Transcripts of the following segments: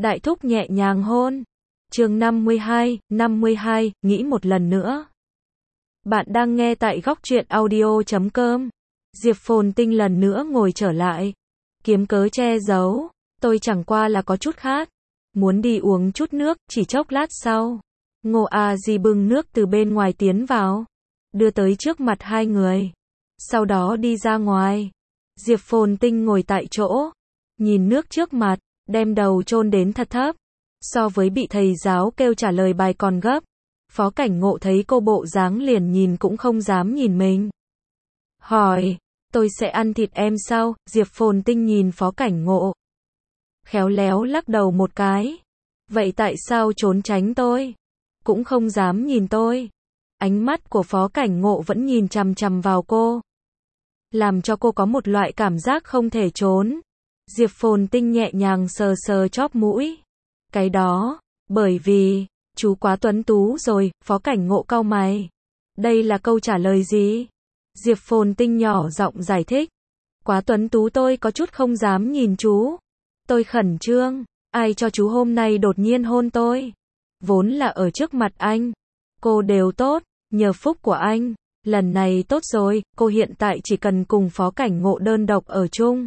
Đại thúc nhẹ nhàng hôn. Chương 52, nghĩ một lần nữa. Bạn đang nghe tại góc truyện audio.com. Diệp Phồn Tinh lần nữa ngồi trở lại. Kiếm cớ che giấu. Tôi chẳng qua là có chút khát. Muốn đi uống chút nước, chỉ chốc lát sau. Ngô A Di bưng nước từ bên ngoài tiến vào. Đưa tới trước mặt hai người. Sau đó đi ra ngoài. Diệp Phồn Tinh ngồi tại chỗ. Nhìn nước trước mặt, đem đầu chôn đến thật thấp. So với bị thầy giáo kêu trả lời bài còn gấp. Phó Cảnh Ngộ thấy cô bộ dáng liền nhìn cũng không dám nhìn mình. Hỏi, tôi sẽ ăn thịt em sao? Diệp Phồn Tinh nhìn Phó Cảnh Ngộ. Khéo léo lắc đầu một cái. Vậy tại sao trốn tránh tôi? Cũng không dám nhìn tôi. Ánh mắt của Phó Cảnh Ngộ vẫn nhìn chằm chằm vào cô. Làm cho cô có một loại cảm giác không thể trốn. Diệp Phồn Tinh nhẹ nhàng sờ sờ chóp mũi. Cái đó, bởi vì, chú quá tuấn tú rồi, Phó Cảnh Ngộ cau mày. Đây là câu trả lời gì? Diệp Phồn Tinh nhỏ giọng giải thích. Quá tuấn tú tôi có chút không dám nhìn chú. Tôi khẩn trương, ai cho chú hôm nay đột nhiên hôn tôi? Vốn là ở trước mặt anh. Cô đều tốt, nhờ phúc của anh. Lần này tốt rồi, cô hiện tại chỉ cần cùng Phó Cảnh Ngộ đơn độc ở chung.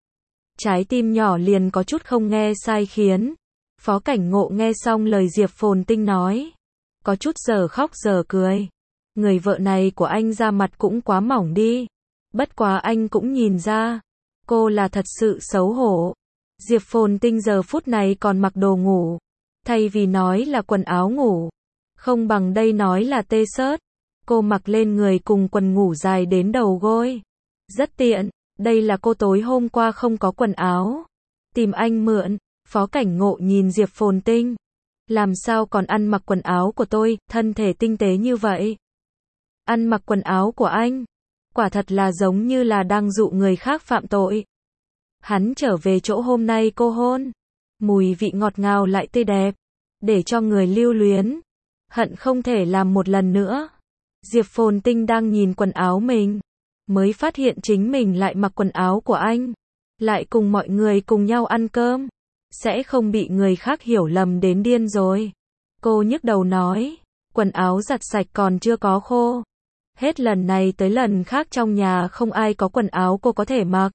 Trái tim nhỏ liền có chút không nghe sai khiến. Phó Cảnh Ngộ nghe xong lời Diệp Phồn Tinh nói. Có chút giờ khóc giờ cười. Người vợ này của anh da mặt cũng quá mỏng đi. Bất quá anh cũng nhìn ra. Cô là thật sự xấu hổ. Diệp Phồn Tinh giờ phút này còn mặc đồ ngủ. Thay vì nói là quần áo ngủ. Không bằng đây nói là t-shirt. Cô mặc lên người cùng quần ngủ dài đến đầu gối. Rất tiện. Đây là cô tối hôm qua không có quần áo. Tìm anh mượn. Phó Cảnh Ngộ nhìn Diệp Phồn Tinh. Làm sao còn ăn mặc quần áo của tôi, thân thể tinh tế như vậy? Ăn mặc quần áo của anh. Quả thật là giống như là đang dụ người khác phạm tội. Hắn trở về chỗ hôm nay cô hôn. Mùi vị ngọt ngào lại tươi đẹp. Để cho người lưu luyến. Hận không thể làm một lần nữa. Diệp Phồn Tinh đang nhìn quần áo mình. Mới phát hiện chính mình lại mặc quần áo của anh. Lại cùng mọi người cùng nhau ăn cơm. Sẽ không bị người khác hiểu lầm đến điên rồi. Cô nhức đầu nói. Quần áo giặt sạch còn chưa có khô. Hết lần này tới lần khác trong nhà không ai có quần áo cô có thể mặc.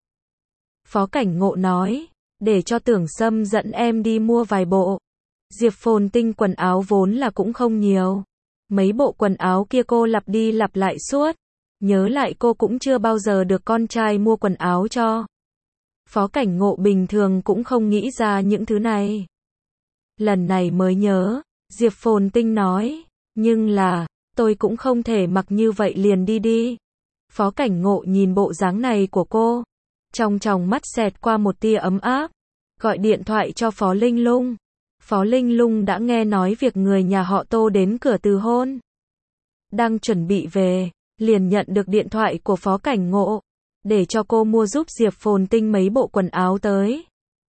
Phó Cảnh Ngộ nói. Để cho Tưởng Sâm dẫn em đi mua vài bộ. Diệp Phồn Tinh quần áo vốn là cũng không nhiều. Mấy bộ quần áo kia cô lặp đi lặp lại suốt. Nhớ lại cô cũng chưa bao giờ được con trai mua quần áo cho. Phó Cảnh Ngộ bình thường cũng không nghĩ ra những thứ này. Lần này mới nhớ, Diệp Phồn Tinh nói, nhưng là, tôi cũng không thể mặc như vậy liền đi. Phó Cảnh Ngộ nhìn bộ dáng này của cô. Trong tròng mắt xẹt qua một tia ấm áp. Gọi điện thoại cho Phó Linh Lung. Phó Linh Lung đã nghe nói việc người nhà họ Tô đến cửa từ hôn. Đang chuẩn bị về, liền nhận được điện thoại của Phó Cảnh Ngộ. Để cho cô mua giúp Diệp Phồn Tinh mấy bộ quần áo tới.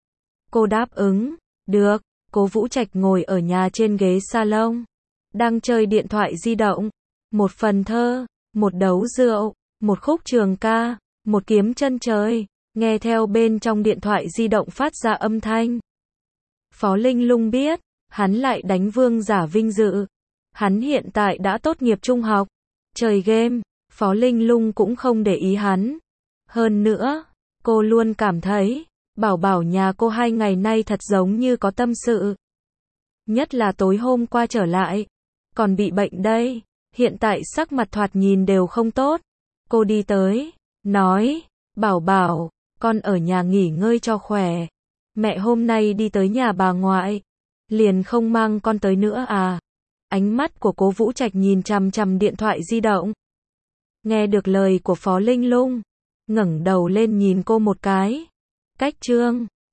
Cô đáp ứng. Được. Cố Vũ Trạch ngồi ở nhà trên ghế salon. Đang chơi điện thoại di động. Một phần thơ. Một đấu rượu. Một khúc trường ca. Một kiếm chân trời. Nghe theo bên trong điện thoại di động phát ra âm thanh. Phó Linh Lung biết. Hắn lại đánh vương giả vinh dự. Hắn hiện tại đã tốt nghiệp trung học. Chơi game. Phó Linh Lung cũng không để ý hắn. Hơn nữa, cô luôn cảm thấy, bảo bảo nhà cô 2 ngày nay thật giống như có tâm sự. Nhất là tối hôm qua trở lại, còn bị bệnh đây, hiện tại sắc mặt thoạt nhìn đều không tốt. Cô đi tới, nói, bảo bảo, con ở nhà nghỉ ngơi cho khỏe. Mẹ hôm nay đi tới nhà bà ngoại, liền không mang con tới nữa à. Ánh mắt của Cố Vũ Trạch nhìn chằm chằm điện thoại di động. Nghe được lời của Phó Linh Lung. Ngẩng đầu lên nhìn cô một cái. Cách chương